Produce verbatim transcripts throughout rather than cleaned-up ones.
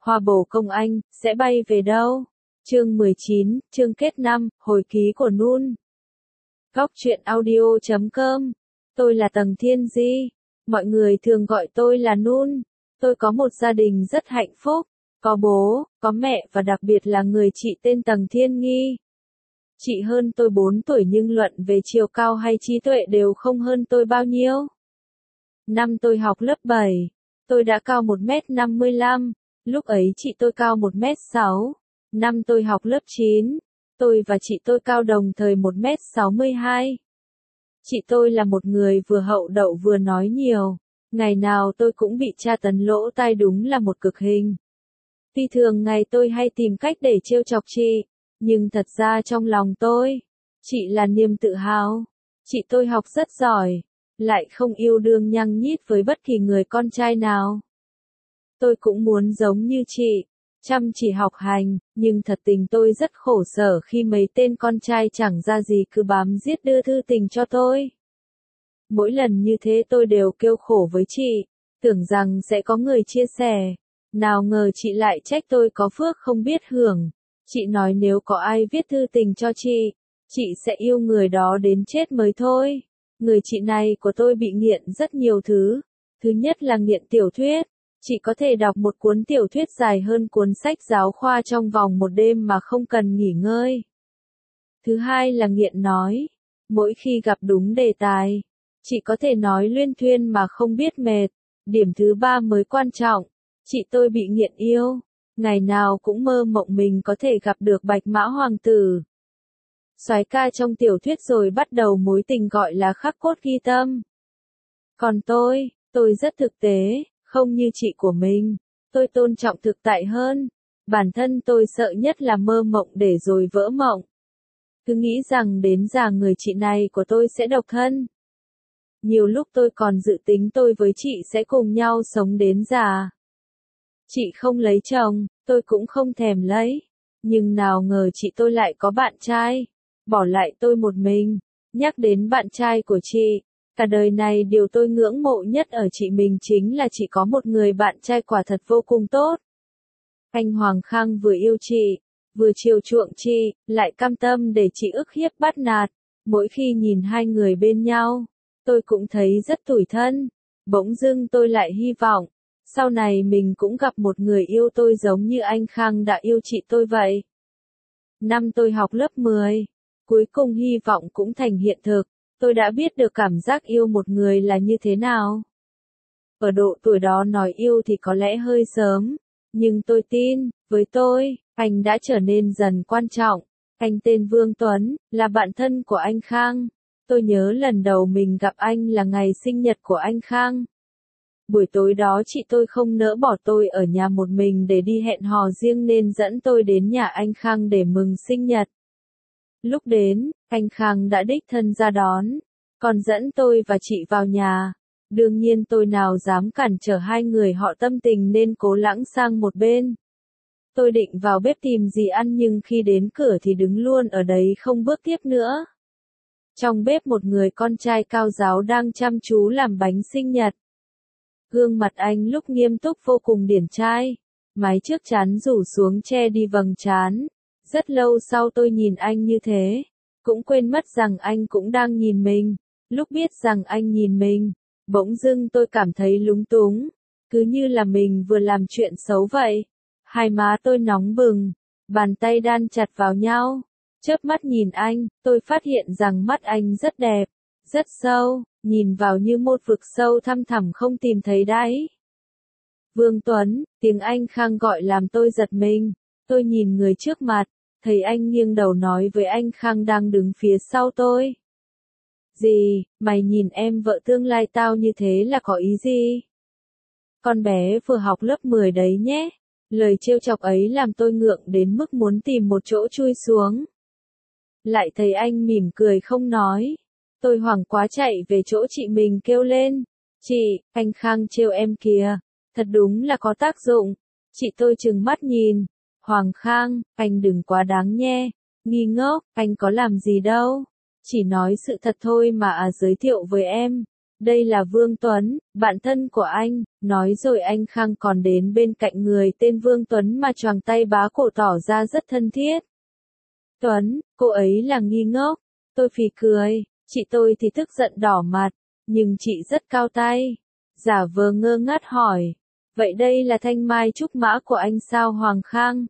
Hoa bổ công anh, sẽ bay về đâu? Chương mười chín, chương kết năm, hồi ký của Nun. Góc truyện audio chấm com. Tôi là Tầng Thiên Di. Mọi người thường gọi tôi là Nun. Tôi có một gia đình rất hạnh phúc. Có bố, có mẹ và đặc biệt là người chị tên Tầng Thiên Nghi. Chị hơn tôi bốn tuổi nhưng luận về chiều cao hay trí tuệ đều không hơn tôi bao nhiêu. Năm tôi học lớp bảy, tôi đã cao một mét năm mươi lăm. Lúc ấy chị tôi cao một mét sáu. Năm tôi học lớp chín, tôi và chị tôi cao đồng thời một mét sáu mươi hai. Chị tôi là một người vừa hậu đậu vừa nói nhiều. Ngày nào tôi cũng bị tra tấn lỗ tai, đúng là một cực hình. Tuy thường ngày tôi hay tìm cách để trêu chọc chị, nhưng thật ra trong lòng tôi, chị là niềm tự hào. Chị tôi học rất giỏi, lại không yêu đương nhăng nhít với bất kỳ người con trai nào. Tôi cũng muốn giống như chị, chăm chỉ học hành, nhưng thật tình tôi rất khổ sở khi mấy tên con trai chẳng ra gì cứ bám giết đưa thư tình cho tôi. Mỗi lần như thế tôi đều kêu khổ với chị, tưởng rằng sẽ có người chia sẻ. Nào ngờ chị lại trách tôi có phước không biết hưởng. Chị nói nếu có ai viết thư tình cho chị, chị sẽ yêu người đó đến chết mới thôi. Người chị này của tôi bị nghiện rất nhiều thứ. Thứ nhất là nghiện tiểu thuyết. Chị có thể đọc một cuốn tiểu thuyết dài hơn cuốn sách giáo khoa trong vòng một đêm mà không cần nghỉ ngơi. Thứ hai là nghiện nói. Mỗi khi gặp đúng đề tài, chị có thể nói luyên thuyên mà không biết mệt. Điểm thứ ba mới quan trọng. Chị tôi bị nghiện yêu. Ngày nào cũng mơ mộng mình có thể gặp được Bạch Mã Hoàng tử, soái ca trong tiểu thuyết, rồi bắt đầu mối tình gọi là khắc cốt ghi tâm. Còn tôi, tôi rất thực tế, không như chị của mình. Tôi tôn trọng thực tại hơn. Bản thân tôi sợ nhất là mơ mộng để rồi vỡ mộng. Cứ nghĩ rằng đến già người chị này của tôi sẽ độc thân. Nhiều lúc tôi còn dự tính tôi với chị sẽ cùng nhau sống đến già. Chị không lấy chồng, tôi cũng không thèm lấy. Nhưng nào ngờ chị tôi lại có bạn trai, bỏ lại tôi một mình. Nhắc đến bạn trai của chị, cả đời này điều tôi ngưỡng mộ nhất ở chị mình chính là chị có một người bạn trai quả thật vô cùng tốt. Anh Hoàng Khang vừa yêu chị, vừa chiều chuộng chị, lại cam tâm để chị ức hiếp bắt nạt. Mỗi khi nhìn hai người bên nhau, tôi cũng thấy rất tủi thân. Bỗng dưng tôi lại hy vọng, sau này mình cũng gặp một người yêu tôi giống như anh Khang đã yêu chị tôi vậy. Năm tôi học lớp mười, cuối cùng hy vọng cũng thành hiện thực. Tôi đã biết được cảm giác yêu một người là như thế nào. Ở độ tuổi đó nói yêu thì có lẽ hơi sớm, nhưng tôi tin, với tôi, anh đã trở nên dần quan trọng. Anh tên Vương Tuấn, là bạn thân của anh Khang. Tôi nhớ lần đầu mình gặp anh là ngày sinh nhật của anh Khang. Buổi tối đó chị tôi không nỡ bỏ tôi ở nhà một mình để đi hẹn hò riêng nên dẫn tôi đến nhà anh Khang để mừng sinh nhật. Lúc đến, anh Khang đã đích thân ra đón, còn dẫn tôi và chị vào nhà. Đương nhiên tôi nào dám cản trở hai người họ tâm tình nên cố lãng sang một bên. Tôi định vào bếp tìm gì ăn nhưng khi đến cửa thì đứng luôn ở đấy không bước tiếp nữa. Trong bếp một người con trai cao ráo đang chăm chú làm bánh sinh nhật. Gương mặt anh lúc nghiêm túc vô cùng điển trai, mái trước trán rủ xuống che đi vầng trán. Rất lâu sau tôi nhìn anh như thế, cũng quên mất rằng anh cũng đang nhìn mình. Lúc biết rằng anh nhìn mình, bỗng dưng tôi cảm thấy lúng túng, cứ như là mình vừa làm chuyện xấu vậy. Hai má tôi nóng bừng, bàn tay đan chặt vào nhau. Chớp mắt nhìn anh, tôi phát hiện rằng mắt anh rất đẹp, rất sâu, nhìn vào như một vực sâu thăm thẳm không tìm thấy đáy. Vương Tuấn, tiếng anh Khang gọi làm tôi giật mình. Tôi nhìn người trước mặt, thấy anh nghiêng đầu nói với anh Khang đang đứng phía sau tôi. Gì, mày nhìn em vợ tương lai tao như thế là có ý gì? Con bé vừa học lớp mười đấy nhé. Lời trêu chọc ấy làm tôi ngượng đến mức muốn tìm một chỗ chui xuống. Lại thấy anh mỉm cười không nói. Tôi hoảng quá chạy về chỗ chị mình kêu lên. Chị, anh Khang trêu em kìa. Thật đúng là có tác dụng. Chị tôi trừng mắt nhìn. Hoàng Khang, anh đừng quá đáng nhé. Nghi ngốc, anh có làm gì đâu. Chỉ nói sự thật thôi mà à, giới thiệu với em. đây là Vương Tuấn, bạn thân của anh, nói rồi anh Khang còn đến bên cạnh người tên Vương Tuấn mà choàng tay bá cổ tỏ ra rất thân thiết. Tuấn, cô ấy là nghi ngốc, tôi phì cười, chị tôi thì tức giận đỏ mặt, nhưng chị rất cao tay, giả vờ ngơ ngác hỏi, vậy đây là thanh mai trúc mã của anh sao Hoàng Khang?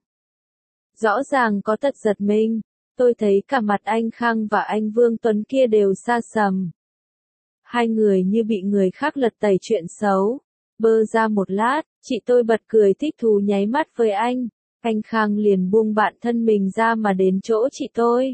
Rõ ràng có tật giật mình, tôi thấy cả mặt anh Khang và anh Vương Tuấn kia đều xa sầm. Hai người như bị người khác lật tẩy chuyện xấu. Bơ ra một lát, chị tôi bật cười thích thú nháy mắt với anh. Anh Khang liền buông bạn thân mình ra mà đến chỗ chị tôi.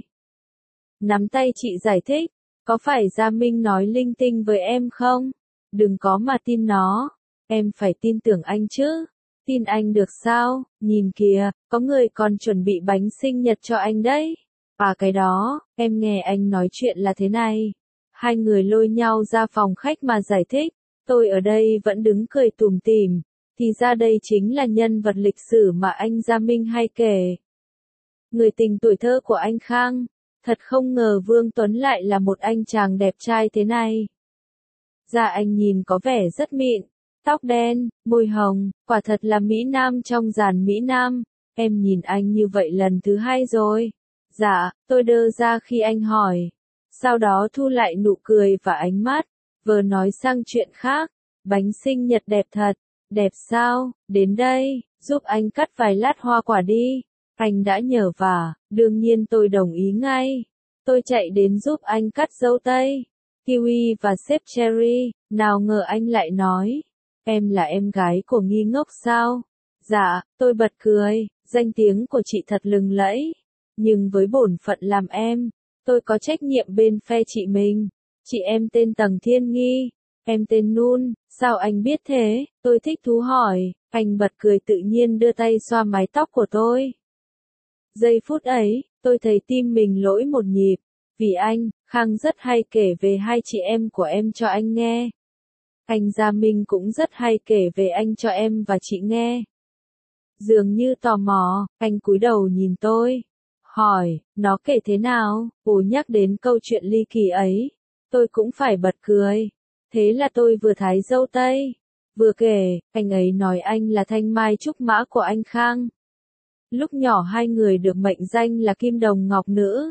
Nắm tay chị giải thích, có phải Gia Minh nói linh tinh với em không? Đừng có mà tin nó, em phải tin tưởng anh chứ. Tin anh được sao, nhìn kìa, có người còn chuẩn bị bánh sinh nhật cho anh đấy. À cái đó, em nghe anh nói chuyện là thế này. Hai người lôi nhau ra phòng khách mà giải thích, tôi ở đây vẫn đứng cười tủm tỉm, thì ra đây chính là nhân vật lịch sử mà anh Gia Minh hay kể. Người tình tuổi thơ của anh Khang, thật không ngờ Vương Tuấn lại là một anh chàng đẹp trai thế này. Da anh nhìn có vẻ rất mịn, tóc đen, môi hồng, quả thật là Mỹ Nam trong dàn Mỹ Nam, em nhìn anh như vậy lần thứ hai rồi. Dạ, tôi đơ ra khi anh hỏi. Sau đó thu lại nụ cười và ánh mắt, vừa nói sang chuyện khác, bánh sinh nhật đẹp thật, đẹp sao, đến đây, giúp anh cắt vài lát hoa quả đi, anh đã nhờ vả, đương nhiên tôi đồng ý ngay, tôi chạy đến giúp anh cắt dâu tây, kiwi và xếp cherry, nào ngờ anh lại nói, em là em gái của nghi ngốc sao, dạ, tôi bật cười, danh tiếng của chị thật lừng lẫy, nhưng với bổn phận làm em, tôi có trách nhiệm bên phe chị mình. Chị em tên Tầng Thiên Nghi, em tên Nun, sao anh biết thế? Tôi thích thú hỏi, anh bật cười tự nhiên đưa tay xoa mái tóc của tôi. Giây phút ấy, tôi thấy tim mình lỗi một nhịp, vì anh, Khang rất hay kể về hai chị em của em cho anh nghe. Anh Gia Minh cũng rất hay kể về anh cho em và chị nghe. Dường như tò mò, anh cúi đầu nhìn tôi. Hỏi, nó kể thế nào? Ồ nhắc đến câu chuyện ly kỳ ấy, tôi cũng phải bật cười. Thế là tôi vừa thái dâu tây, vừa kể, anh ấy nói anh là thanh mai trúc mã của anh Khang. Lúc nhỏ hai người được mệnh danh là kim đồng ngọc nữ.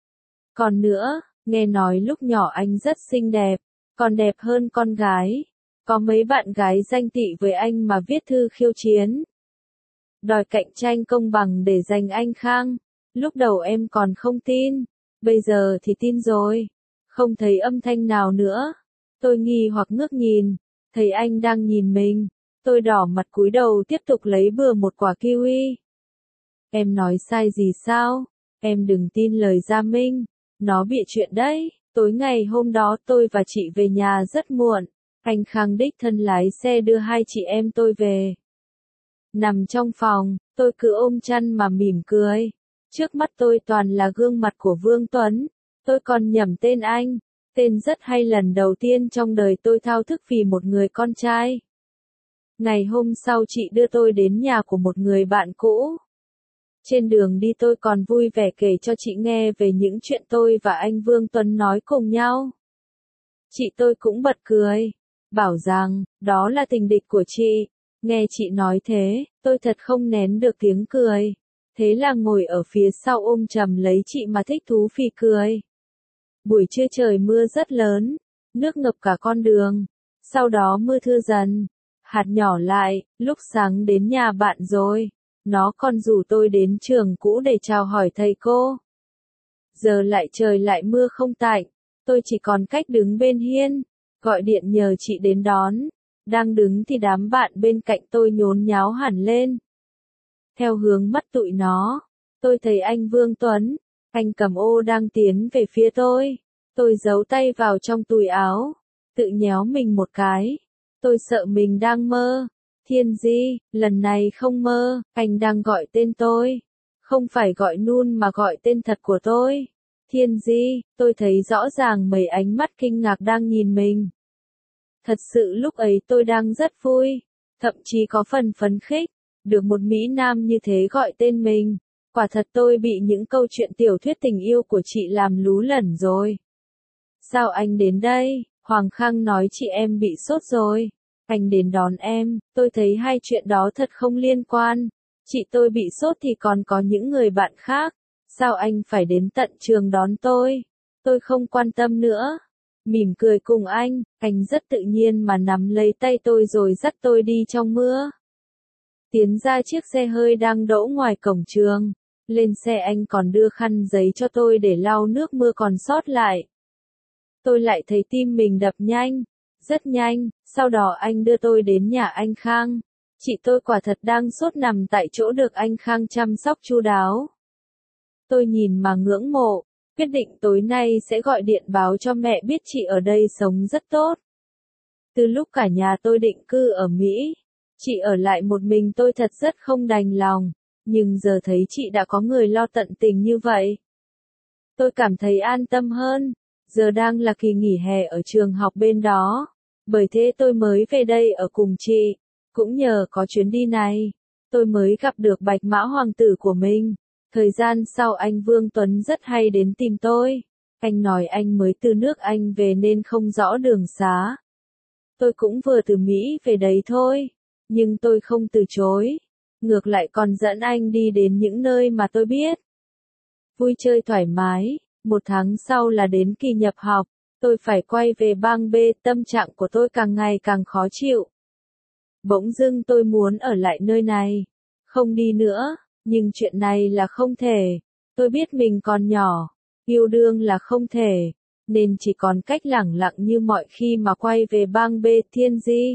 Còn nữa, nghe nói lúc nhỏ anh rất xinh đẹp, còn đẹp hơn con gái. Có mấy bạn gái danh tị với anh mà viết thư khiêu chiến. Đòi cạnh tranh công bằng để giành anh Khang. Lúc đầu em còn không tin, bây giờ thì tin rồi. Không thấy âm thanh nào nữa. Tôi nghi hoặc ngước nhìn, thấy anh đang nhìn mình. Tôi đỏ mặt cúi đầu tiếp tục lấy bừa một quả kiwi. Em nói sai gì sao? Em đừng tin lời Gia Minh. Nó bịa chuyện đấy. Tối ngày hôm đó tôi và chị về nhà rất muộn. Anh Khang đích thân lái xe đưa hai chị em tôi về. Nằm trong phòng, tôi cứ ôm chăn mà mỉm cười. Trước mắt tôi toàn là gương mặt của Vương Tuấn. Tôi còn nhầm tên anh. Tên rất hay lần đầu tiên trong đời tôi thao thức vì một người con trai. Ngày hôm sau chị đưa tôi đến nhà của một người bạn cũ. Trên đường đi tôi còn vui vẻ kể cho chị nghe về những chuyện tôi và anh Vương Tuấn nói cùng nhau. Chị tôi cũng bật cười, bảo rằng, đó là tình địch của chị. Nghe chị nói thế, tôi thật không nén được tiếng cười. Thế là ngồi ở phía sau ôm chầm lấy chị mà thích thú phì cười. Buổi trưa trời mưa rất lớn, nước ngập cả con đường. Sau đó mưa thưa dần, hạt nhỏ lại, lúc sáng đến nhà bạn rồi. Nó còn rủ tôi đến trường cũ để chào hỏi thầy cô. Giờ lại trời lại mưa không tạnh, tôi chỉ còn cách đứng bên hiên, gọi điện nhờ chị đến đón. Đang đứng thì đám bạn bên cạnh tôi nhốn nháo hẳn lên. Theo hướng mắt tụi nó, tôi thấy anh Vương Tuấn, anh cầm ô đang tiến về phía tôi. Tôi giấu tay vào trong túi áo, tự nhéo mình một cái. Tôi sợ mình đang mơ. Thiên Di, lần này không mơ, anh đang gọi tên tôi. Không phải gọi Nun mà gọi tên thật của tôi. Thiên Di, tôi thấy rõ ràng mấy ánh mắt kinh ngạc đang nhìn mình. Thật sự lúc ấy tôi đang rất vui, thậm chí có phần phấn khích, được một Mỹ Nam như thế gọi tên mình. Quả thật tôi bị những câu chuyện tiểu thuyết tình yêu của chị làm lú lẫn rồi. Sao anh đến đây? Hoàng Khang nói chị em bị sốt rồi. Anh đến đón em, tôi thấy hai chuyện đó thật không liên quan. Chị tôi bị sốt thì còn có những người bạn khác. Sao anh phải đến tận trường đón tôi? Tôi không quan tâm nữa. Mỉm cười cùng anh, anh rất tự nhiên mà nắm lấy tay tôi rồi dắt tôi đi trong mưa. Tiến ra chiếc xe hơi đang đỗ ngoài cổng trường. Lên xe anh còn đưa khăn giấy cho tôi để lau nước mưa còn sót lại. Tôi lại thấy tim mình đập nhanh, rất nhanh, sau đó anh đưa tôi đến nhà anh Khang. Chị tôi quả thật đang sốt nằm tại chỗ được anh Khang chăm sóc chu đáo. Tôi nhìn mà ngưỡng mộ, quyết định tối nay sẽ gọi điện báo cho mẹ biết chị ở đây sống rất tốt. Từ lúc cả nhà tôi định cư ở Mỹ, chị ở lại một mình tôi thật rất không đành lòng, nhưng giờ thấy chị đã có người lo tận tình như vậy. Tôi cảm thấy an tâm hơn, giờ đang là kỳ nghỉ hè ở trường học bên đó, bởi thế tôi mới về đây ở cùng chị. Cũng nhờ có chuyến đi này, tôi mới gặp được Bạch Mã Hoàng tử của mình. Thời gian sau anh Vương Tuấn rất hay đến tìm tôi. Anh nói anh mới từ nước Anh về nên không rõ đường xá. Tôi cũng vừa từ Mỹ về đấy thôi, nhưng tôi không từ chối. Ngược lại còn dẫn anh đi đến những nơi mà tôi biết. Vui chơi thoải mái, một tháng sau là đến kỳ nhập học, tôi phải quay về bang B, tâm trạng của tôi càng ngày càng khó chịu. Bỗng dưng tôi muốn ở lại nơi này, không đi nữa, nhưng chuyện này là không thể. Tôi biết mình còn nhỏ, yêu đương là không thể, nên chỉ còn cách lẳng lặng như mọi khi mà quay về bang B. Thiên Di,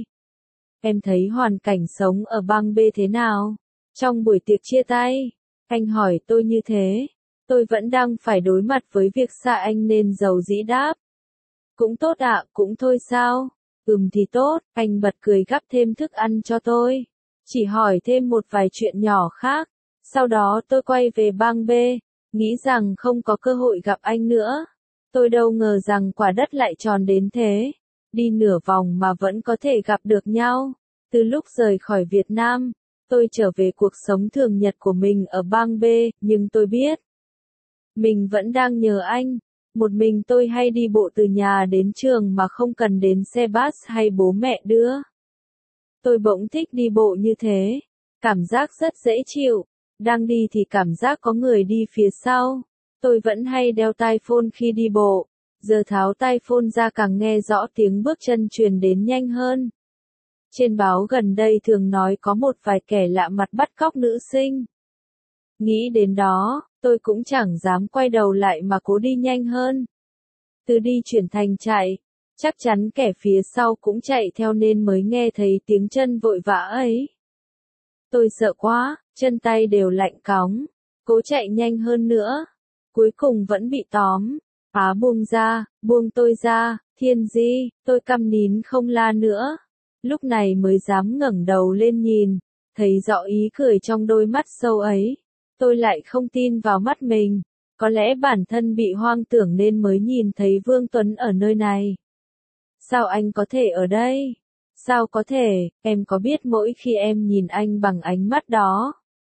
em thấy hoàn cảnh sống ở bang B thế nào? Trong buổi tiệc chia tay, anh hỏi tôi như thế. Tôi vẫn đang phải đối mặt với việc xa anh nên giàu dĩ đáp. Cũng tốt ạ, à, cũng thôi sao? Ừm thì tốt, anh bật cười gắp thêm thức ăn cho tôi. Chỉ hỏi thêm một vài chuyện nhỏ khác. Sau đó tôi quay về bang B, nghĩ rằng không có cơ hội gặp anh nữa. Tôi đâu ngờ rằng quả đất lại tròn đến thế. Đi nửa vòng mà vẫn có thể gặp được nhau. Từ lúc rời khỏi Việt Nam, tôi trở về cuộc sống thường nhật của mình ở bang B, nhưng tôi biết mình vẫn đang nhờ anh. Một mình tôi hay đi bộ từ nhà đến trường mà không cần đến xe bus hay bố mẹ đưa. Tôi bỗng thích đi bộ như thế. Cảm giác rất dễ chịu. Đang đi thì cảm giác có người đi phía sau. Tôi vẫn hay đeo tai phone khi đi bộ. Giờ tháo tai phone ra càng nghe rõ tiếng bước chân truyền đến nhanh hơn. Trên báo gần đây thường nói có một vài kẻ lạ mặt bắt cóc nữ sinh. Nghĩ đến đó, tôi cũng chẳng dám quay đầu lại mà cố đi nhanh hơn. Từ đi chuyển thành chạy, chắc chắn kẻ phía sau cũng chạy theo nên mới nghe thấy tiếng chân vội vã ấy. Tôi sợ quá, chân tay đều lạnh cóng, cố chạy nhanh hơn nữa. Cuối cùng vẫn bị tóm. Á buông ra, buông tôi ra, Thiên Di, tôi câm nín không la nữa. Lúc này mới dám ngẩng đầu lên nhìn, thấy rõ ý cười trong đôi mắt sâu ấy. Tôi lại không tin vào mắt mình, có lẽ bản thân bị hoang tưởng nên mới nhìn thấy Vương Tuấn ở nơi này. Sao anh có thể ở đây? Sao có thể, em có biết mỗi khi em nhìn anh bằng ánh mắt đó,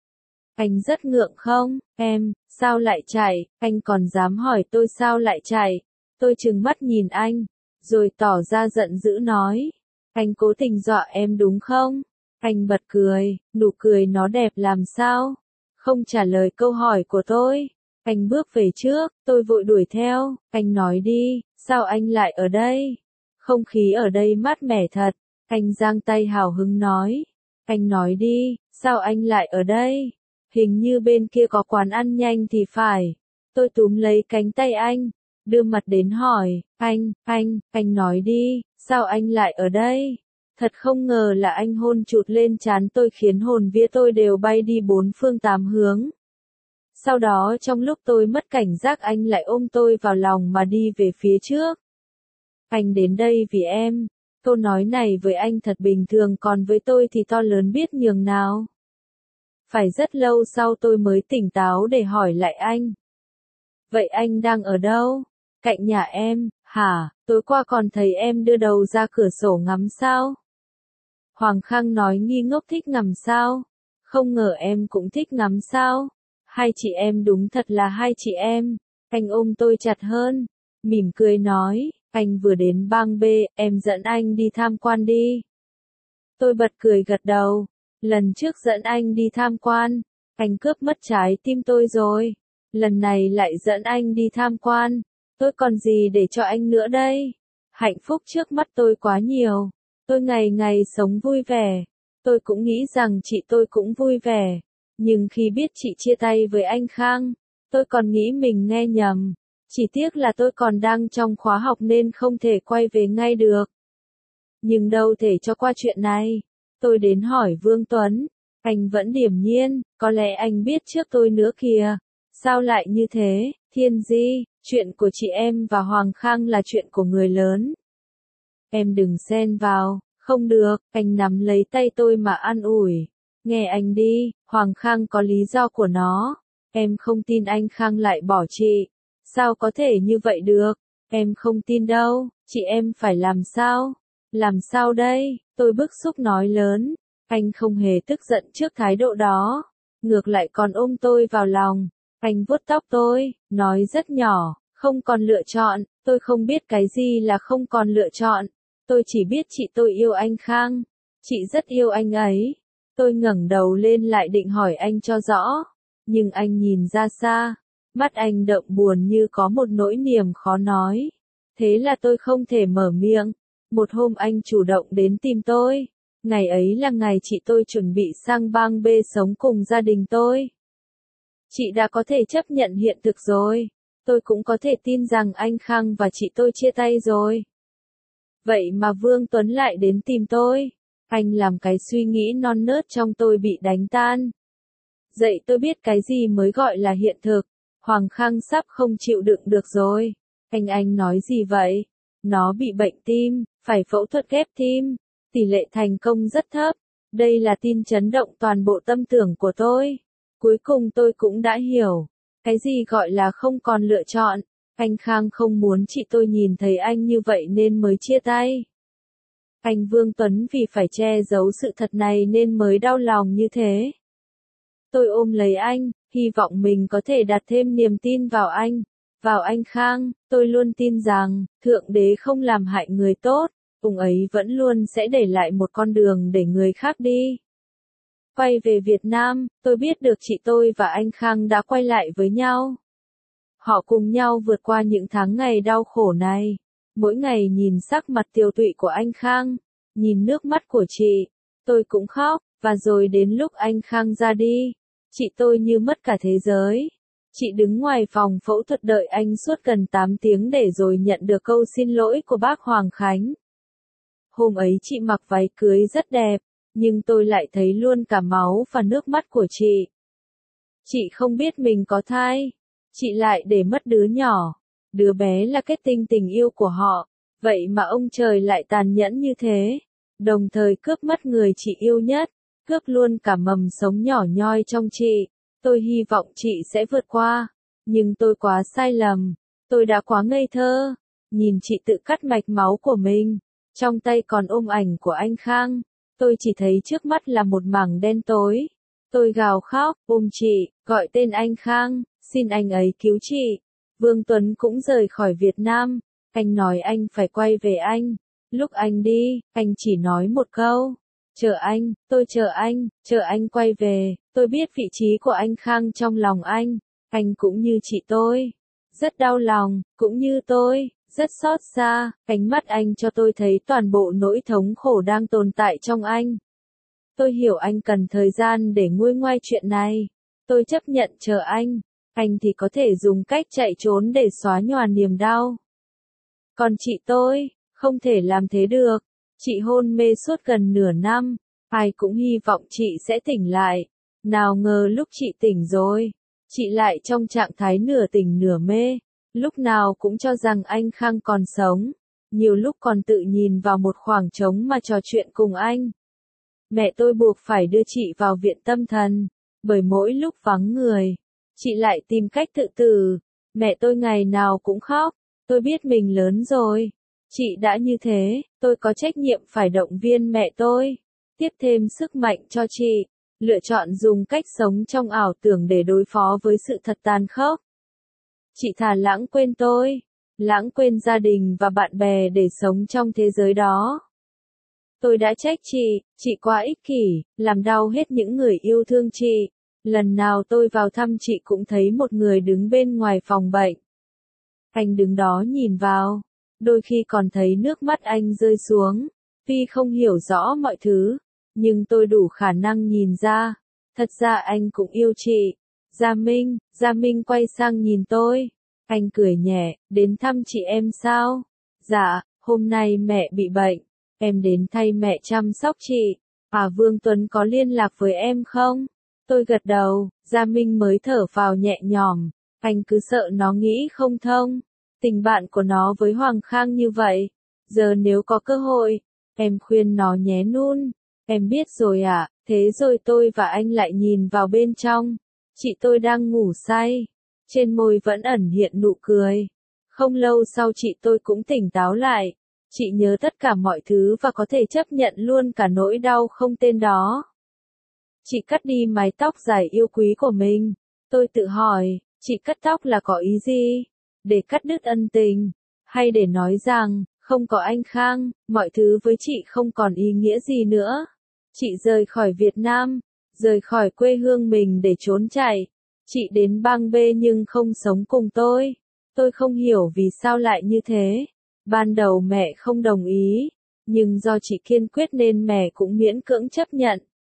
anh rất ngượng không? Em, sao lại chạy? Anh còn dám hỏi tôi sao lại chạy? Tôi trừng mắt nhìn anh, rồi tỏ ra giận dữ nói. Anh cố tình dọa em đúng không? Anh bật cười, nụ cười nó đẹp làm sao? Không trả lời câu hỏi của tôi. Anh bước về trước, tôi vội đuổi theo. Anh nói đi, sao anh lại ở đây? Không khí ở đây mát mẻ thật. Anh giang tay hào hứng nói. Anh nói đi, sao anh lại ở đây? Hình như bên kia có quán ăn nhanh thì phải. Tôi túm lấy cánh tay anh, đưa mặt đến hỏi. Anh, anh, anh nói đi, sao anh lại ở đây? Thật không ngờ là anh hôn chụt lên trán tôi khiến hồn vía tôi đều bay đi bốn phương tám hướng. Sau đó trong lúc tôi mất cảnh giác anh lại ôm tôi vào lòng mà đi về phía trước. Anh đến đây vì em. Câu nói này với anh thật bình thường còn với tôi thì to lớn biết nhường nào. Phải rất lâu sau tôi mới tỉnh táo để hỏi lại anh. Vậy anh đang ở đâu? Cạnh nhà em, hả? Tối qua còn thấy em đưa đầu ra cửa sổ ngắm sao? Hoàng Khang nói nghi ngốc thích ngắm sao? Không ngờ em cũng thích ngắm sao? Hai chị em đúng thật là hai chị em. Anh ôm tôi chặt hơn, mỉm cười nói, Anh vừa đến bang B, em dẫn anh đi tham quan đi. Tôi bật cười gật đầu. Lần trước dẫn anh đi tham quan, anh cướp mất trái tim tôi rồi. Lần này lại dẫn anh đi tham quan, tôi còn gì để cho anh nữa đây? Hạnh phúc trước mắt tôi quá nhiều. Tôi ngày ngày sống vui vẻ. Tôi cũng nghĩ rằng chị tôi cũng vui vẻ. Nhưng khi biết chị chia tay với anh Khang, tôi còn nghĩ mình nghe nhầm. Chỉ tiếc là tôi còn đang trong khóa học nên không thể quay về ngay được. Nhưng đâu thể cho qua chuyện này. Tôi đến hỏi Vương Tuấn. Anh vẫn điềm nhiên, có lẽ anh biết trước tôi nữa kìa. Sao lại như thế, Thiên Di, chuyện của chị em và Hoàng Khang là chuyện của người lớn. Em đừng xen vào, không được, anh nắm lấy tay tôi mà an ủi. Nghe anh đi, Hoàng Khang có lý do của nó. Em không tin anh Khang lại bỏ chị. Sao có thể như vậy được? Em không tin đâu, chị em phải làm sao? Làm sao đây? Tôi bức xúc nói lớn. Anh không hề tức giận trước thái độ đó. Ngược lại còn ôm tôi vào lòng. Anh vuốt tóc tôi, nói rất nhỏ, không còn lựa chọn. Tôi không biết cái gì là không còn lựa chọn. Tôi chỉ biết chị tôi yêu anh Khang. Chị rất yêu anh ấy. Tôi ngẩng đầu lên lại định hỏi anh cho rõ. Nhưng anh nhìn ra xa. Mắt anh đậm buồn như có một nỗi niềm khó nói. Thế là tôi không thể mở miệng. Một hôm anh chủ động đến tìm tôi. Ngày ấy là ngày chị tôi chuẩn bị sang bang B sống cùng gia đình tôi. Chị đã có thể chấp nhận hiện thực rồi. Tôi cũng có thể tin rằng anh Khang và chị tôi chia tay rồi. Vậy mà Vương Tuấn lại đến tìm tôi. Anh làm cái suy nghĩ non nớt trong tôi bị đánh tan. Dậy tôi biết cái gì mới gọi là hiện thực. Hoàng Khang sắp không chịu đựng được rồi. Anh anh nói gì vậy? Nó bị bệnh tim, phải phẫu thuật ghép tim. Tỷ lệ thành công rất thấp. Đây là tin chấn động toàn bộ tâm tưởng của tôi. Cuối cùng tôi cũng đã hiểu. Cái gì gọi là không còn lựa chọn. Anh Khang không muốn chị tôi nhìn thấy anh như vậy nên mới chia tay. Anh Vương Tuấn vì phải che giấu sự thật này nên mới đau lòng như thế. Tôi ôm lấy anh, hy vọng mình có thể đặt thêm niềm tin vào anh. Vào anh Khang, tôi luôn tin rằng, Thượng Đế không làm hại người tốt, ông ấy vẫn luôn sẽ để lại một con đường để người khác đi. Quay về Việt Nam, tôi biết được chị tôi và anh Khang đã quay lại với nhau. Họ cùng nhau vượt qua những tháng ngày đau khổ này. Mỗi ngày nhìn sắc mặt tiều tụy của anh Khang, nhìn nước mắt của chị, tôi cũng khóc, và rồi đến lúc anh Khang ra đi, chị tôi như mất cả thế giới. Chị đứng ngoài phòng phẫu thuật đợi anh suốt gần tám tiếng để rồi nhận được câu xin lỗi của bác Hoàng Khánh. Hôm ấy chị mặc váy cưới rất đẹp, nhưng tôi lại thấy luôn cả máu và nước mắt của chị. Chị không biết mình có thai, chị lại để mất đứa nhỏ. Đứa bé là kết tinh tình yêu của họ, vậy mà ông trời lại tàn nhẫn như thế, đồng thời cướp mất người chị yêu nhất, cướp luôn cả mầm sống nhỏ nhoi trong chị. Tôi hy vọng chị sẽ vượt qua, nhưng tôi quá sai lầm, tôi đã quá ngây thơ. Nhìn chị tự cắt mạch máu của mình, trong tay còn ôm ảnh của anh Khang, tôi chỉ thấy trước mắt là một mảng đen tối. Tôi gào khóc, ôm chị, gọi tên anh Khang, xin anh ấy cứu chị. Vương Tuấn cũng rời khỏi Việt Nam, anh nói anh phải quay về anh. Lúc anh đi, anh chỉ nói một câu, chờ anh, tôi chờ anh, chờ anh quay về. Tôi biết vị trí của anh Khang trong lòng anh, anh cũng như chị tôi, rất đau lòng, cũng như tôi, rất xót xa. Ánh mắt anh cho tôi thấy toàn bộ nỗi thống khổ đang tồn tại trong anh. Tôi hiểu anh cần thời gian để nguôi ngoai chuyện này. Tôi chấp nhận chờ anh. Anh thì có thể dùng cách chạy trốn để xóa nhòa niềm đau. Còn chị tôi, không thể làm thế được. Chị hôn mê suốt gần nửa năm. Ai cũng hy vọng chị sẽ tỉnh lại. Nào ngờ lúc chị tỉnh rồi, chị lại trong trạng thái nửa tỉnh nửa mê. Lúc nào cũng cho rằng anh Khang còn sống. Nhiều lúc còn tự nhìn vào một khoảng trống mà trò chuyện cùng anh. Mẹ tôi buộc phải đưa chị vào viện tâm thần, bởi mỗi lúc vắng người, chị lại tìm cách tự tử. Mẹ tôi ngày nào cũng khóc. Tôi biết mình lớn rồi. Chị đã như thế, tôi có trách nhiệm phải động viên mẹ tôi, tiếp thêm sức mạnh cho chị, lựa chọn dùng cách sống trong ảo tưởng để đối phó với sự thật tàn khốc. Chị thà lãng quên tôi, lãng quên gia đình và bạn bè để sống trong thế giới đó. Tôi đã trách chị, chị quá ích kỷ, làm đau hết những người yêu thương chị. Lần nào tôi vào thăm chị cũng thấy một người đứng bên ngoài phòng bệnh. Anh đứng đó nhìn vào, đôi khi còn thấy nước mắt anh rơi xuống. Tuy không hiểu rõ mọi thứ, nhưng tôi đủ khả năng nhìn ra, thật ra anh cũng yêu chị. Gia Minh, Gia Minh quay sang nhìn tôi. Anh cười nhẹ, đến thăm chị em sao? Dạ, hôm nay mẹ bị bệnh, em đến thay mẹ chăm sóc chị. À Vương Tuấn có liên lạc với em không? Tôi gật đầu, Gia Minh mới thở phào nhẹ nhõm, anh cứ sợ nó nghĩ không thông. Tình bạn của nó với Hoàng Khang như vậy, giờ nếu có cơ hội, em khuyên nó nhé Nun. Em biết rồi ạ, à, thế rồi tôi và anh lại nhìn vào bên trong. Chị tôi đang ngủ say, trên môi vẫn ẩn hiện nụ cười. Không lâu sau chị tôi cũng tỉnh táo lại. Chị nhớ tất cả mọi thứ và có thể chấp nhận luôn cả nỗi đau không tên đó. Chị cắt đi mái tóc dài yêu quý của mình. Tôi tự hỏi, chị cắt tóc là có ý gì? Để cắt đứt ân tình? Hay để nói rằng, không có anh Khang, mọi thứ với chị không còn ý nghĩa gì nữa? Chị rời khỏi Việt Nam, rời khỏi quê hương mình để trốn chạy. Chị đến bang B nhưng không sống cùng tôi. Tôi không hiểu vì sao lại như thế. Ban đầu mẹ không đồng ý, nhưng do chị kiên quyết nên mẹ cũng miễn cưỡng chấp nhận.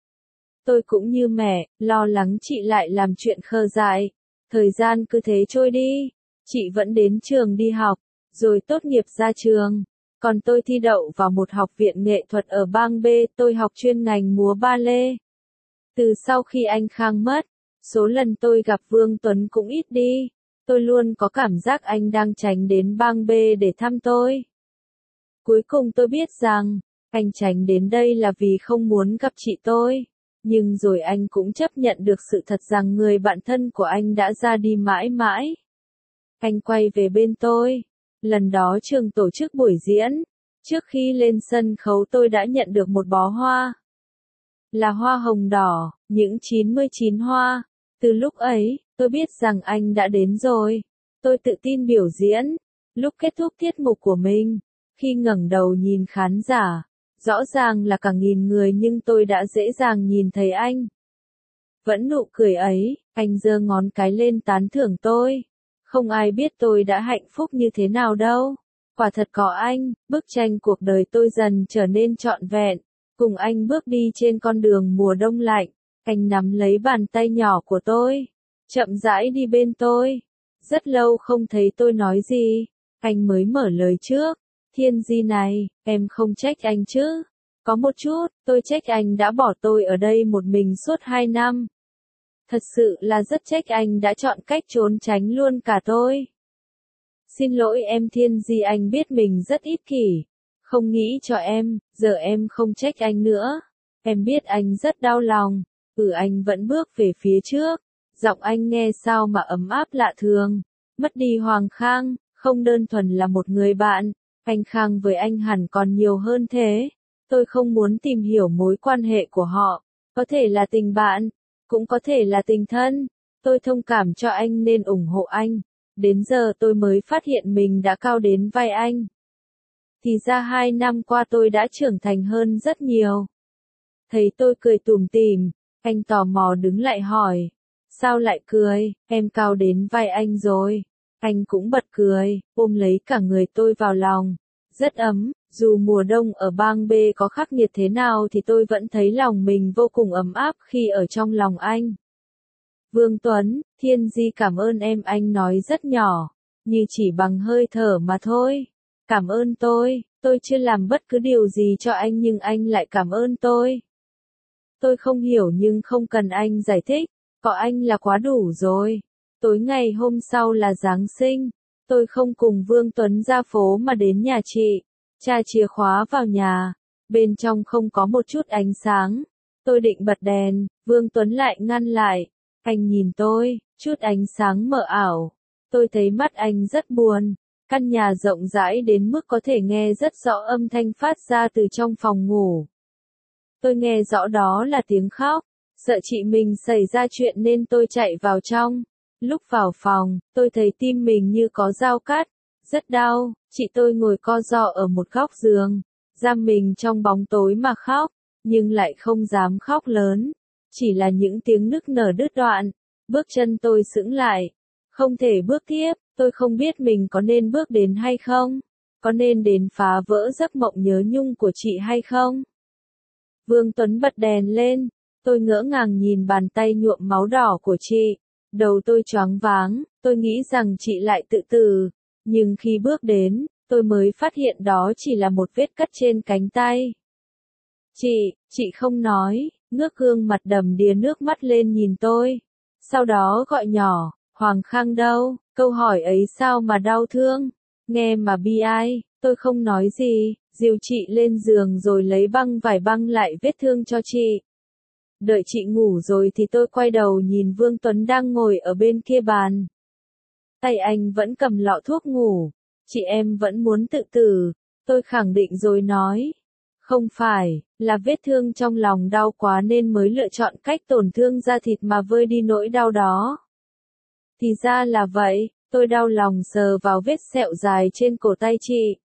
Tôi cũng như mẹ, lo lắng chị lại làm chuyện khờ dại. Thời gian cứ thế trôi đi. Chị vẫn đến trường đi học, rồi tốt nghiệp ra trường. Còn tôi thi đậu vào một học viện nghệ thuật ở bang B, tôi học chuyên ngành múa ba lê. Từ sau khi anh Khang mất, số lần tôi gặp Vương Tuấn cũng ít đi. Tôi luôn có cảm giác anh đang tránh đến bang B để thăm tôi. Cuối cùng tôi biết rằng, anh tránh đến đây là vì không muốn gặp chị tôi. Nhưng rồi anh cũng chấp nhận được sự thật rằng người bạn thân của anh đã ra đi mãi mãi. Anh quay về bên tôi. Lần đó trường tổ chức buổi diễn. Trước khi lên sân khấu tôi đã nhận được một bó hoa. Là hoa hồng đỏ, những chín mươi chín hoa. Từ lúc ấy, tôi biết rằng anh đã đến rồi. Tôi tự tin biểu diễn. Lúc kết thúc tiết mục của mình, khi ngẩng đầu nhìn khán giả, rõ ràng là cả nghìn người nhưng tôi đã dễ dàng nhìn thấy anh. Vẫn nụ cười ấy, anh giơ ngón cái lên tán thưởng tôi. Không ai biết tôi đã hạnh phúc như thế nào đâu. Quả thật có anh, bức tranh cuộc đời tôi dần trở nên trọn vẹn. Cùng anh bước đi trên con đường mùa đông lạnh. Anh nắm lấy bàn tay nhỏ của tôi, chậm rãi đi bên tôi. Rất lâu không thấy tôi nói gì, anh mới mở lời trước. Thiên Di này, em không trách anh chứ? Có một chút, tôi trách anh đã bỏ tôi ở đây một mình suốt hai năm. Thật sự là rất trách anh đã chọn cách trốn tránh luôn cả tôi. Xin lỗi em Thiên Di, anh biết mình rất ích kỷ. Không nghĩ cho em, giờ em không trách anh nữa. Em biết anh rất đau lòng. Ừ, anh vẫn bước về phía trước. Giọng anh nghe sao mà ấm áp lạ thường. Mất đi Hoàng Khang, không đơn thuần là một người bạn. Anh Khang với anh hẳn còn nhiều hơn thế. Tôi không muốn tìm hiểu mối quan hệ của họ. Có thể là tình bạn, cũng có thể là tình thân. Tôi thông cảm cho anh nên ủng hộ anh. Đến giờ tôi mới phát hiện mình đã cao đến vai anh. Thì ra hai năm qua tôi đã trưởng thành hơn rất nhiều. Thấy tôi cười tủm tỉm, anh tò mò đứng lại hỏi. Sao lại cười, em cao đến vai anh rồi. Anh cũng bật cười, ôm lấy cả người tôi vào lòng. Rất ấm, dù mùa đông ở bang B có khắc nghiệt thế nào thì tôi vẫn thấy lòng mình vô cùng ấm áp khi ở trong lòng anh. Vương Tuấn, Thiên Di cảm ơn em, anh nói rất nhỏ, như chỉ bằng hơi thở mà thôi. Cảm ơn tôi, tôi chưa làm bất cứ điều gì cho anh nhưng anh lại cảm ơn tôi. Tôi không hiểu nhưng không cần anh giải thích, có anh là quá đủ rồi. Tối ngày hôm sau là Giáng sinh, tôi không cùng Vương Tuấn ra phố mà đến nhà chị, tra chìa khóa vào nhà, bên trong không có một chút ánh sáng. Tôi định bật đèn, Vương Tuấn lại ngăn lại, anh nhìn tôi, chút ánh sáng mờ ảo. Tôi thấy mắt anh rất buồn, căn nhà rộng rãi đến mức có thể nghe rất rõ âm thanh phát ra từ trong phòng ngủ. Tôi nghe rõ đó là tiếng khóc, sợ chị mình xảy ra chuyện nên tôi chạy vào trong. Lúc vào phòng, tôi thấy tim mình như có dao cắt, rất đau, chị tôi ngồi co ro ở một góc giường, giam mình trong bóng tối mà khóc, nhưng lại không dám khóc lớn, chỉ là những tiếng nức nở đứt đoạn. Bước chân tôi sững lại, không thể bước tiếp, tôi không biết mình có nên bước đến hay không, có nên đến phá vỡ giấc mộng nhớ nhung của chị hay không. Vương Tuấn bật đèn lên, tôi ngỡ ngàng nhìn bàn tay nhuộm máu đỏ của chị, đầu tôi choáng váng, tôi nghĩ rằng chị lại tự tử, nhưng khi bước đến, tôi mới phát hiện đó chỉ là một vết cắt trên cánh tay. Chị, chị không nói, ngước gương mặt đầm đìa nước mắt lên nhìn tôi, sau đó gọi nhỏ, Hoàng Khang đâu, câu hỏi ấy sao mà đau thương, nghe mà bi ai, tôi không nói gì, dìu chị lên giường rồi lấy băng vải băng lại vết thương cho chị. Đợi chị ngủ rồi thì tôi quay đầu nhìn Vương Tuấn đang ngồi ở bên kia bàn. Tay anh vẫn cầm lọ thuốc ngủ, chị em vẫn muốn tự tử, tôi khẳng định rồi nói. Không phải, là vết thương trong lòng đau quá nên mới lựa chọn cách tổn thương da thịt mà vơi đi nỗi đau đó. Thì ra là vậy, tôi đau lòng sờ vào vết sẹo dài trên cổ tay chị.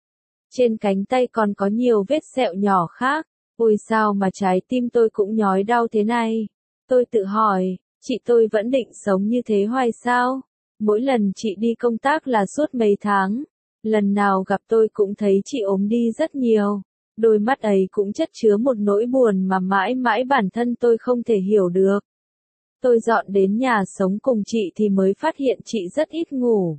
Trên cánh tay còn có nhiều vết sẹo nhỏ khác, ôi sao mà trái tim tôi cũng nhói đau thế này. Tôi tự hỏi, chị tôi vẫn định sống như thế hoài sao? Mỗi lần chị đi công tác là suốt mấy tháng, lần nào gặp tôi cũng thấy chị ốm đi rất nhiều. Đôi mắt ấy cũng chất chứa một nỗi buồn mà mãi mãi bản thân tôi không thể hiểu được. Tôi dọn đến nhà sống cùng chị thì mới phát hiện chị rất ít ngủ.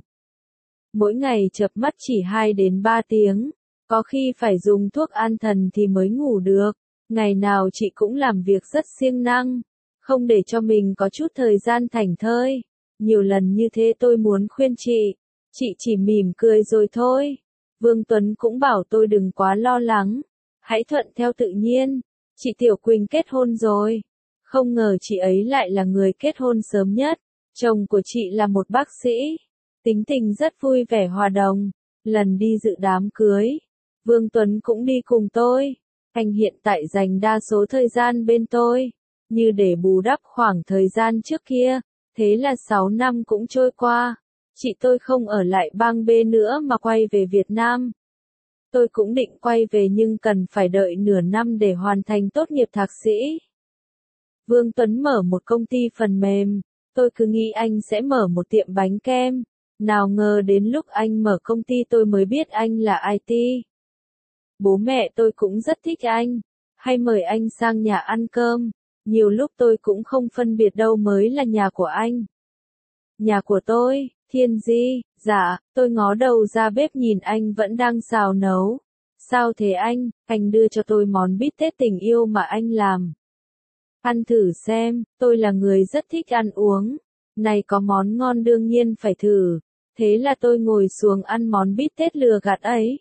Mỗi ngày chợp mắt chỉ hai đến ba tiếng, có khi phải dùng thuốc an thần thì mới ngủ được. Ngày nào chị cũng làm việc rất siêng năng, không để cho mình có chút thời gian thảnh thơi. Nhiều lần như thế tôi muốn khuyên chị, chị chỉ mỉm cười rồi thôi. Vương Tuấn cũng bảo tôi đừng quá lo lắng, hãy thuận theo tự nhiên. Chị Tiểu Quỳnh kết hôn rồi. Không ngờ chị ấy lại là người kết hôn sớm nhất. Chồng của chị là một bác sĩ, tính tình rất vui vẻ hòa đồng. Lần đi dự đám cưới, Vương Tuấn cũng đi cùng tôi. Anh hiện tại dành đa số thời gian bên tôi, như để bù đắp khoảng thời gian trước kia. Thế là sáu năm cũng trôi qua. Chị tôi không ở lại bang B nữa mà quay về Việt Nam. Tôi cũng định quay về nhưng cần phải đợi nửa năm để hoàn thành tốt nghiệp thạc sĩ. Vương Tuấn mở một công ty phần mềm, tôi cứ nghĩ anh sẽ mở một tiệm bánh kem. Nào ngờ đến lúc anh mở công ty tôi mới biết anh là i tê. Bố mẹ tôi cũng rất thích anh, hay mời anh sang nhà ăn cơm. Nhiều lúc tôi cũng không phân biệt đâu mới là nhà của anh. Nhà của tôi, Thiên Di, dạ, tôi ngó đầu ra bếp nhìn anh vẫn đang xào nấu. Sao thế anh, anh đưa cho tôi món bít tết tình yêu mà anh làm. Ăn thử xem, tôi là người rất thích ăn uống. Này có món ngon đương nhiên phải thử. Thế là tôi ngồi xuống ăn món bít tết lừa gạt ấy.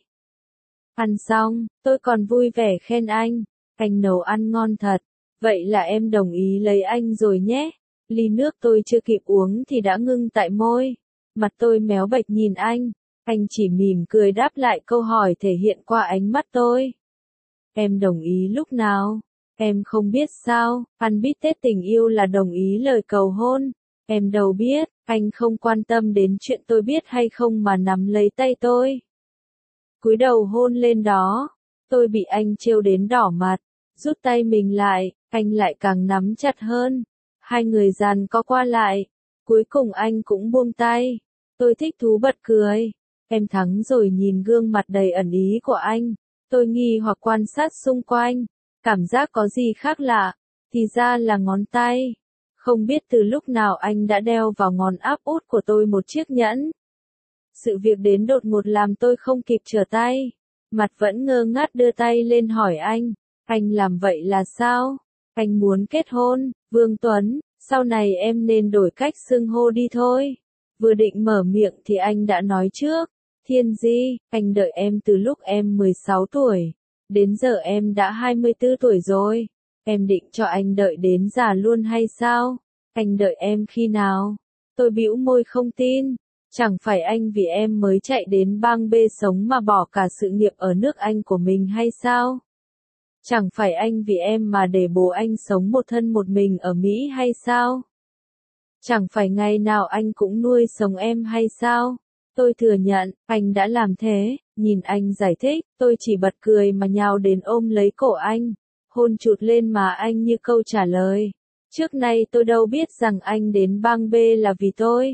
Ăn xong, tôi còn vui vẻ khen anh. Anh nấu ăn ngon thật. Vậy là em đồng ý lấy anh rồi nhé. Ly nước tôi chưa kịp uống thì đã ngưng tại môi. Mặt tôi méo bệch nhìn anh. Anh chỉ mỉm cười đáp lại câu hỏi thể hiện qua ánh mắt tôi. Em đồng ý lúc nào? Em không biết sao, ăn bít tết tình yêu là đồng ý lời cầu hôn. Em đâu biết, anh không quan tâm đến chuyện tôi biết hay không mà nắm lấy tay tôi. Cúi đầu hôn lên đó, tôi bị anh trêu đến đỏ mặt, rút tay mình lại, anh lại càng nắm chặt hơn. Hai người giằng co qua lại, cuối cùng anh cũng buông tay. Tôi thích thú bật cười. Em thắng rồi nhìn gương mặt đầy ẩn ý của anh. Tôi nghi hoặc quan sát xung quanh, cảm giác có gì khác lạ, thì ra là ngón tay. Không biết từ lúc nào anh đã đeo vào ngón áp út của tôi một chiếc nhẫn. Sự việc đến đột ngột làm tôi không kịp trở tay. Mặt vẫn ngơ ngác đưa tay lên hỏi anh. Anh làm vậy là sao? Anh muốn kết hôn, Vương Tuấn, sau này em nên đổi cách xưng hô đi thôi. Vừa định mở miệng thì anh đã nói trước. Thiên Di, anh đợi em từ lúc em mười sáu tuổi. Đến giờ em đã hai mươi tư tuổi rồi. Em định cho anh đợi đến già luôn hay sao? Anh đợi em khi nào? Tôi bĩu môi không tin. Chẳng phải anh vì em mới chạy đến bang B sống mà bỏ cả sự nghiệp ở nước Anh của mình hay sao? Chẳng phải anh vì em mà để bố anh sống một thân một mình ở Mỹ hay sao? Chẳng phải ngày nào anh cũng nuôi sống em hay sao? Tôi thừa nhận, anh đã làm thế, nhìn anh giải thích, tôi chỉ bật cười mà nhào đến ôm lấy cổ anh, hôn chụt lên má anh như câu trả lời. Trước nay tôi đâu biết rằng anh đến bang B là vì tôi.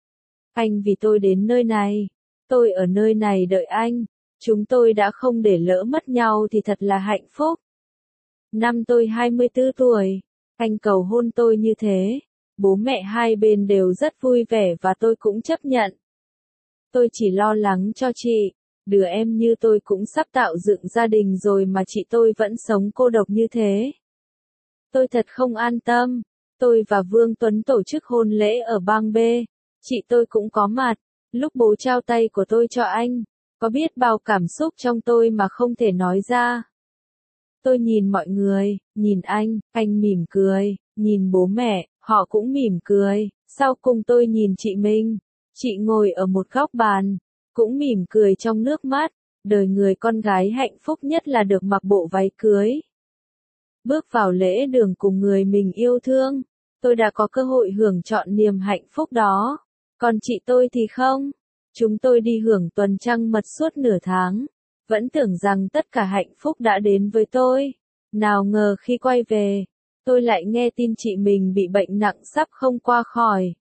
Anh vì tôi đến nơi này, tôi ở nơi này đợi anh, chúng tôi đã không để lỡ mất nhau thì thật là hạnh phúc. Năm tôi hai mươi tư tuổi, anh cầu hôn tôi như thế, bố mẹ hai bên đều rất vui vẻ và tôi cũng chấp nhận. Tôi chỉ lo lắng cho chị, đứa em như tôi cũng sắp tạo dựng gia đình rồi mà chị tôi vẫn sống cô độc như thế. Tôi thật không an tâm. Tôi và Vương Tuấn tổ chức hôn lễ ở bang B, chị tôi cũng có mặt, lúc bố trao tay của tôi cho anh, có biết bao cảm xúc trong tôi mà không thể nói ra. Tôi nhìn mọi người, nhìn anh, anh mỉm cười, nhìn bố mẹ, họ cũng mỉm cười, sau cùng tôi nhìn chị mình, chị ngồi ở một góc bàn, cũng mỉm cười trong nước mắt, đời người con gái hạnh phúc nhất là được mặc bộ váy cưới. Bước vào lễ đường cùng người mình yêu thương, tôi đã có cơ hội hưởng trọn niềm hạnh phúc đó, còn chị tôi thì không. Chúng tôi đi hưởng tuần trăng mật suốt nửa tháng, vẫn tưởng rằng tất cả hạnh phúc đã đến với tôi. Nào ngờ khi quay về, tôi lại nghe tin chị mình bị bệnh nặng sắp không qua khỏi.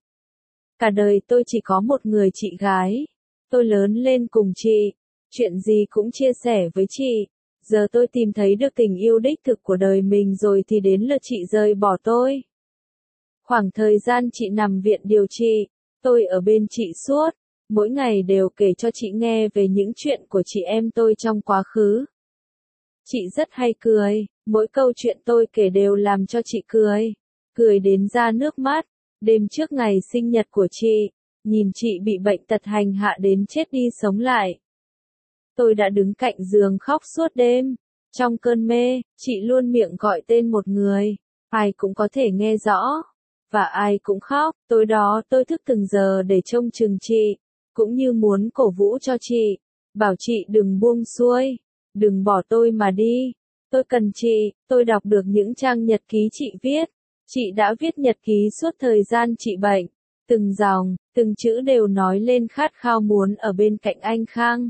Cả đời tôi chỉ có một người chị gái. Tôi lớn lên cùng chị, chuyện gì cũng chia sẻ với chị. Giờ tôi tìm thấy được tình yêu đích thực của đời mình rồi thì đến lượt chị rời bỏ tôi. Khoảng thời gian chị nằm viện điều trị, tôi ở bên chị suốt, mỗi ngày đều kể cho chị nghe về những chuyện của chị em tôi trong quá khứ. Chị rất hay cười, mỗi câu chuyện tôi kể đều làm cho chị cười, cười đến ra nước mắt. Đêm trước ngày sinh nhật của chị, nhìn chị bị bệnh tật hành hạ đến chết đi sống lại. Tôi đã đứng cạnh giường khóc suốt đêm. Trong cơn mê, chị luôn miệng gọi tên một người, ai cũng có thể nghe rõ, và ai cũng khóc. Tối đó tôi thức từng giờ để trông chừng chị, cũng như muốn cổ vũ cho chị, bảo chị đừng buông xuôi, đừng bỏ tôi mà đi. Tôi cần chị, tôi đọc được những trang nhật ký chị viết. Chị đã viết nhật ký suốt thời gian chị bệnh. Từng dòng, từng chữ đều nói lên khát khao muốn ở bên cạnh anh Khang.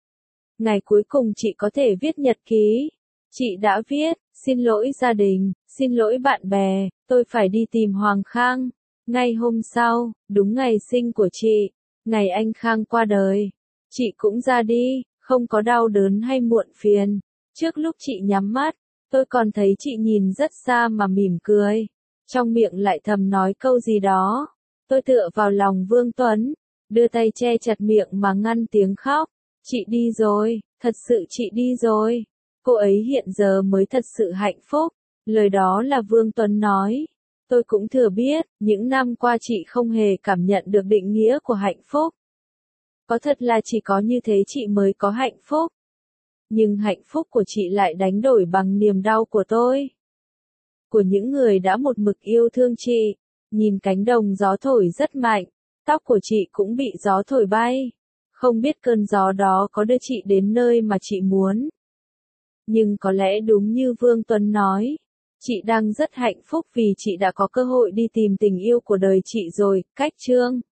Ngày cuối cùng chị có thể viết nhật ký. Chị đã viết, xin lỗi gia đình, xin lỗi bạn bè, tôi phải đi tìm Hoàng Khang. Ngay hôm sau, đúng ngày sinh của chị, ngày anh Khang qua đời, chị cũng ra đi, không có đau đớn hay muộn phiền. Trước lúc chị nhắm mắt, tôi còn thấy chị nhìn rất xa mà mỉm cười, trong miệng lại thầm nói câu gì đó. Tôi tựa vào lòng Vương Tuấn, đưa tay che chặt miệng mà ngăn tiếng khóc. Chị đi rồi, thật sự chị đi rồi. Cô ấy hiện giờ mới thật sự hạnh phúc. Lời đó là Vương Tuấn nói. Tôi cũng thừa biết, những năm qua chị không hề cảm nhận được định nghĩa của hạnh phúc. Có thật là chỉ có như thế chị mới có hạnh phúc. Nhưng hạnh phúc của chị lại đánh đổi bằng niềm đau của tôi. Của những người đã một mực yêu thương chị. Nhìn cánh đồng gió thổi rất mạnh, tóc của chị cũng bị gió thổi bay. Không biết cơn gió đó có đưa chị đến nơi mà chị muốn. Nhưng có lẽ đúng như Vương Tuấn nói, chị đang rất hạnh phúc vì chị đã có cơ hội đi tìm tình yêu của đời chị rồi. Cách chương